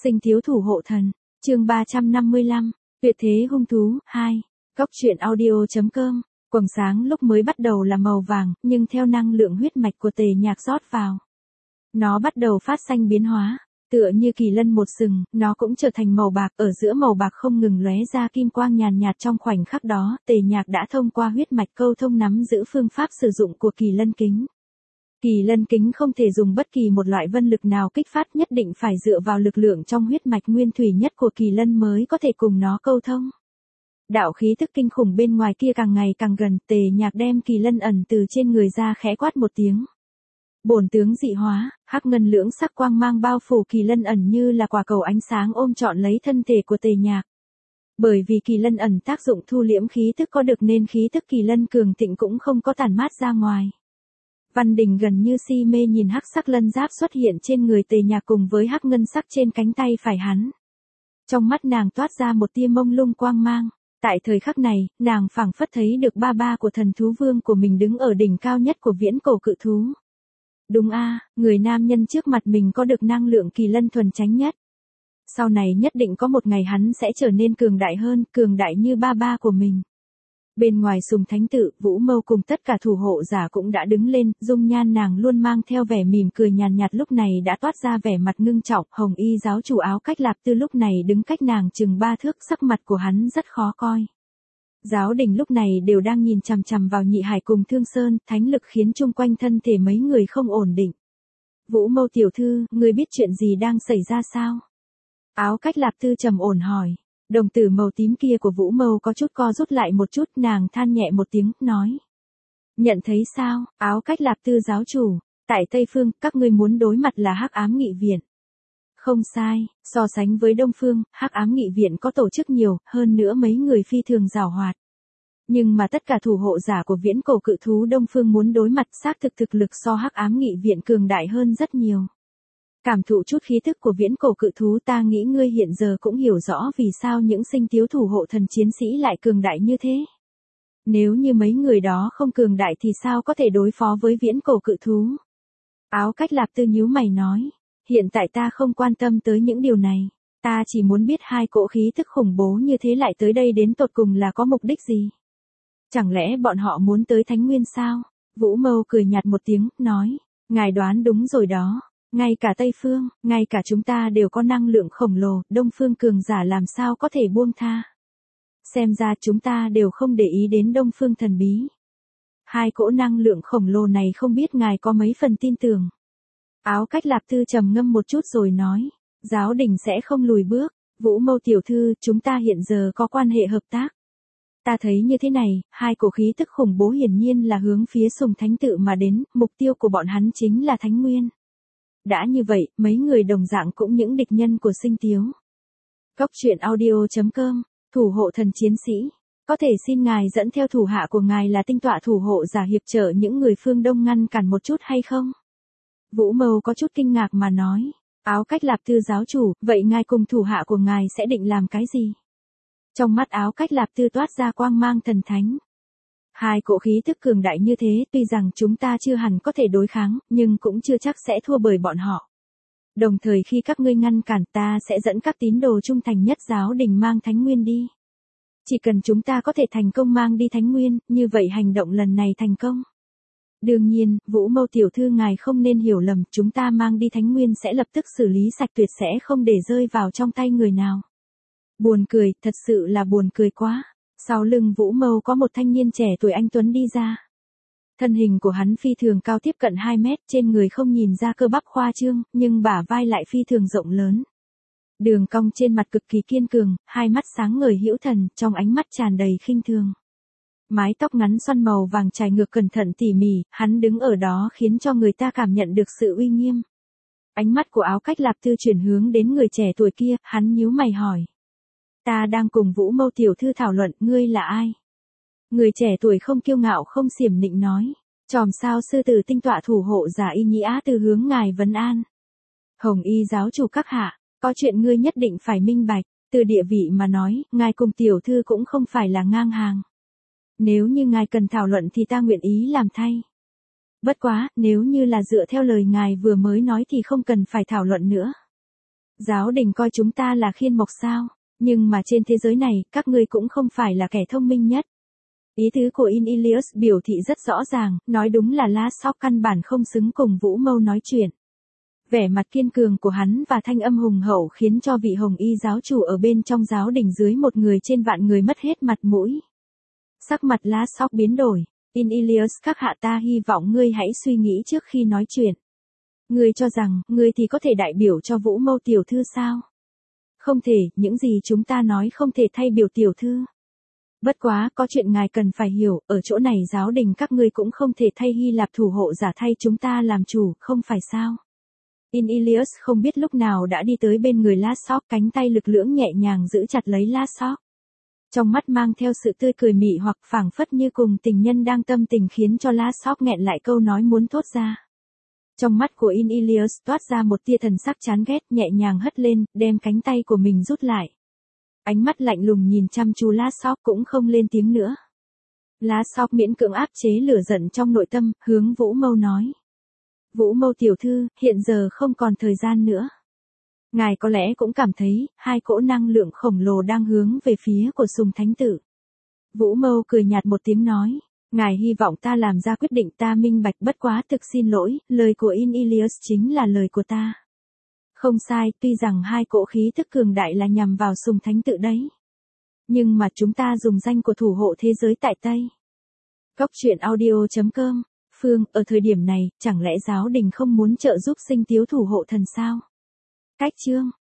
Sinh thiếu thủ hộ thần, chương 355, tuyệt thế hung thú, 2, Góc truyện audio.com, quầng sáng lúc mới bắt đầu là màu vàng, nhưng theo năng lượng huyết mạch của Tề Nhạc rót vào, nó bắt đầu phát xanh biến hóa, tựa như kỳ lân một sừng, nó cũng trở thành màu bạc, ở giữa màu bạc không ngừng lóe ra kim quang nhàn nhạt trong khoảnh khắc đó, Tề Nhạc đã thông qua huyết mạch câu thông nắm giữ phương pháp sử dụng của kỳ lân kính. Kỳ lân kính không thể dùng bất kỳ một loại vân lực nào kích phát, nhất định phải dựa vào lực lượng trong huyết mạch nguyên thủy nhất của kỳ lân mới có thể cùng nó câu thông. Đạo khí tức kinh khủng bên ngoài kia càng ngày càng gần, Tề Nhạc đem kỳ lân ẩn từ trên người ra khẽ quát một tiếng. Bổn tướng dị hóa, hắc ngân lưỡng sắc quang mang bao phủ kỳ lân ẩn như là quả cầu ánh sáng ôm trọn lấy thân thể của Tề Nhạc. Bởi vì kỳ lân ẩn tác dụng thu liễm khí tức có được nên khí tức kỳ lân cường thịnh cũng không có tản mát ra ngoài. Văn Đình gần như si mê nhìn hắc sắc lân giáp xuất hiện trên người Tề Nhạc cùng với hắc ngân sắc trên cánh tay phải hắn. Trong mắt nàng toát ra một tia mông lung quang mang. Tại thời khắc này, nàng phảng phất thấy được ba của thần thú vương của mình đứng ở đỉnh cao nhất của viễn cổ cự thú. Đúng a, người nam nhân trước mặt mình có được năng lượng kỳ lân thuần chánh nhất. Sau này nhất định có một ngày hắn sẽ trở nên cường đại hơn, cường đại như ba của mình. Bên ngoài Sùng Thánh Tự, Vũ Mâu cùng tất cả thủ hộ giả cũng đã đứng lên, dung nhan nàng luôn mang theo vẻ mỉm cười nhàn nhạt lúc này đã toát ra vẻ mặt ngưng trọng, Hồng Y giáo chủ Áo Cách Lạp Tư lúc này đứng cách nàng chừng 3 thước, sắc mặt của hắn rất khó coi. Giáo đình lúc này đều đang nhìn chằm chằm vào Nhị Hải cùng Thương Sơn, thánh lực khiến chung quanh thân thể mấy người không ổn định. Vũ Mâu tiểu thư, ngươi biết chuyện gì đang xảy ra sao? Áo Cách Lạp Tư trầm ổn hỏi. Đồng tử màu tím kia của Vũ Mâu có chút co rút lại một chút, nàng than nhẹ một tiếng, nói. Nhận thấy sao, Áo Cách Lạp Tư giáo chủ, tại Tây Phương, các ngươi muốn đối mặt là Hắc Ám Nghị Viện. Không sai, so sánh với Đông Phương, Hắc Ám Nghị Viện có tổ chức nhiều, hơn nữa mấy người phi thường giàu hoạt. Nhưng mà tất cả thủ hộ giả của viễn cổ cự thú Đông Phương muốn đối mặt xác thực lực so Hắc Ám Nghị Viện cường đại hơn rất nhiều. Cảm thụ chút khí thức của viễn cổ cự thú, ta nghĩ ngươi hiện giờ cũng hiểu rõ vì sao những sinh tiếu thủ hộ thần chiến sĩ lại cường đại như thế. Nếu như mấy người đó không cường đại thì sao có thể đối phó với viễn cổ cự thú? Áo Cách Lạp Tư nhíu mày nói, hiện tại ta không quan tâm tới những điều này, ta chỉ muốn biết hai cỗ khí thức khủng bố như thế lại tới đây đến tột cùng là có mục đích gì? Chẳng lẽ bọn họ muốn tới Thánh Nguyên sao? Vũ Mâu cười nhạt một tiếng, nói, ngài đoán đúng rồi đó. Ngay cả Tây Phương, ngay cả chúng ta đều có năng lượng khổng lồ, Đông Phương cường giả làm sao có thể buông tha. Xem ra chúng ta đều không để ý đến Đông Phương thần bí. Hai cỗ năng lượng khổng lồ này không biết ngài có mấy phần tin tưởng. Áo Cách Lạp Tư trầm ngâm một chút rồi nói, giáo đình sẽ không lùi bước, Vũ Mâu tiểu thư, chúng ta hiện giờ có quan hệ hợp tác. Ta thấy như thế này, hai cổ khí tức khủng bố hiển nhiên là hướng phía Sùng Thánh Tự mà đến, mục tiêu của bọn hắn chính là Thánh Nguyên. Đã như vậy, mấy người đồng dạng cũng những địch nhân của sinh tiếu. Góc truyện audio.com, thủ hộ thần chiến sĩ. Có thể xin ngài dẫn theo thủ hạ của ngài là tinh tọa thủ hộ giả hiệp trợ những người phương Đông ngăn cản một chút hay không? Vũ Mâu có chút kinh ngạc mà nói. Áo Cách Lạp Tư giáo chủ, vậy ngài cùng thủ hạ của ngài sẽ định làm cái gì? Trong mắt Áo Cách Lạp Tư toát ra quang mang thần thánh. Hai cỗ khí tức cường đại như thế, tuy rằng chúng ta chưa hẳn có thể đối kháng, nhưng cũng chưa chắc sẽ thua bởi bọn họ. Đồng thời khi các ngươi ngăn cản, ta sẽ dẫn các tín đồ trung thành nhất giáo đình mang Thánh Nguyên đi. Chỉ cần chúng ta có thể thành công mang đi Thánh Nguyên, như vậy hành động lần này thành công. Đương nhiên, Vũ Mâu tiểu thư ngài không nên hiểu lầm, chúng ta mang đi Thánh Nguyên sẽ lập tức xử lý sạch, tuyệt sẽ không để rơi vào trong tay người nào. Buồn cười, thật sự là buồn cười quá. Sau lưng Vũ Mâu có một thanh niên trẻ tuổi anh tuấn đi ra. Thân hình của hắn phi thường cao, tiếp cận 2 mét, trên người không nhìn ra cơ bắp khoa trương, nhưng bả vai lại phi thường rộng lớn. Đường cong trên mặt cực kỳ kiên cường, hai mắt sáng ngời hữu thần, trong ánh mắt tràn đầy khinh thường. Mái tóc ngắn xoăn màu vàng chải ngược cẩn thận tỉ mỉ, hắn đứng ở đó khiến cho người ta cảm nhận được sự uy nghiêm. Ánh mắt của Áo Cách Lạp Tư chuyển hướng đến người trẻ tuổi kia, hắn nhíu mày hỏi. Ta đang cùng Vũ Mâu tiểu thư thảo luận, ngươi là ai? Người trẻ tuổi không kiêu ngạo không xiểm nịnh nói. Chòm sao sư tử tinh tọa thủ hộ giả Y Nhĩ Á từ hướng ngài vấn an. Hồng Y giáo chủ các hạ, có chuyện ngươi nhất định phải minh bạch, từ địa vị mà nói, ngài cùng tiểu thư cũng không phải là ngang hàng. Nếu như ngài cần thảo luận thì ta nguyện ý làm thay. Bất quá, nếu như là dựa theo lời ngài vừa mới nói thì không cần phải thảo luận nữa. Giáo đình coi chúng ta là khiên mộc sao? Nhưng mà trên thế giới này, các ngươi cũng không phải là kẻ thông minh nhất. Ý tứ của Ilius biểu thị rất rõ ràng, nói đúng là La Sóc căn bản không xứng cùng Vũ Mâu nói chuyện. Vẻ mặt kiên cường của hắn và thanh âm hùng hậu khiến cho vị hồng y giáo chủ ở bên trong giáo đình dưới một người trên vạn người mất hết mặt mũi. Sắc mặt La Sóc biến đổi. Ilius các hạ, ta hy vọng ngươi hãy suy nghĩ trước khi nói chuyện. Ngươi cho rằng, ngươi thì có thể đại biểu cho Vũ Mâu tiểu thư sao? Không thể, những gì chúng ta nói không thể thay biểu tiểu thư. Bất quá, có chuyện ngài cần phải hiểu, ở chỗ này giáo đình các ngươi cũng không thể thay Hy Lạp thủ hộ giả thay chúng ta làm chủ, không phải sao? Ilius không biết lúc nào đã đi tới bên người La Sóc, cánh tay lực lưỡng nhẹ nhàng giữ chặt lấy La Sóc. Trong mắt mang theo sự tươi cười mị hoặc phảng phất như cùng tình nhân đang tâm tình khiến cho La Sóc nghẹn lại câu nói muốn thốt ra. Trong mắt của Ilius toát ra một tia thần sắc chán ghét, nhẹ nhàng hất lên, đem cánh tay của mình rút lại. Ánh mắt lạnh lùng nhìn chăm chú La Sóc cũng không lên tiếng nữa. La Sóc miễn cưỡng áp chế lửa giận trong nội tâm, hướng Vũ Mâu nói. Vũ Mâu tiểu thư, hiện giờ không còn thời gian nữa. Ngài có lẽ cũng cảm thấy, hai cỗ năng lượng khổng lồ đang hướng về phía của Sùng Thánh Tử. Vũ Mâu cười nhạt một tiếng nói. Ngài hy vọng ta làm ra quyết định, ta minh bạch, bất quá thực xin lỗi, lời của Ilius chính là lời của ta. Không sai, tuy rằng hai cỗ khí thức cường đại là nhằm vào Sùng Thánh Tự đấy. Nhưng mà chúng ta dùng danh của thủ hộ thế giới tại Tây. Góc truyện audio.com. Phương, ở thời điểm này, chẳng lẽ giáo đình không muốn trợ giúp Sinh Tiếu thủ hộ thần sao? Cách chương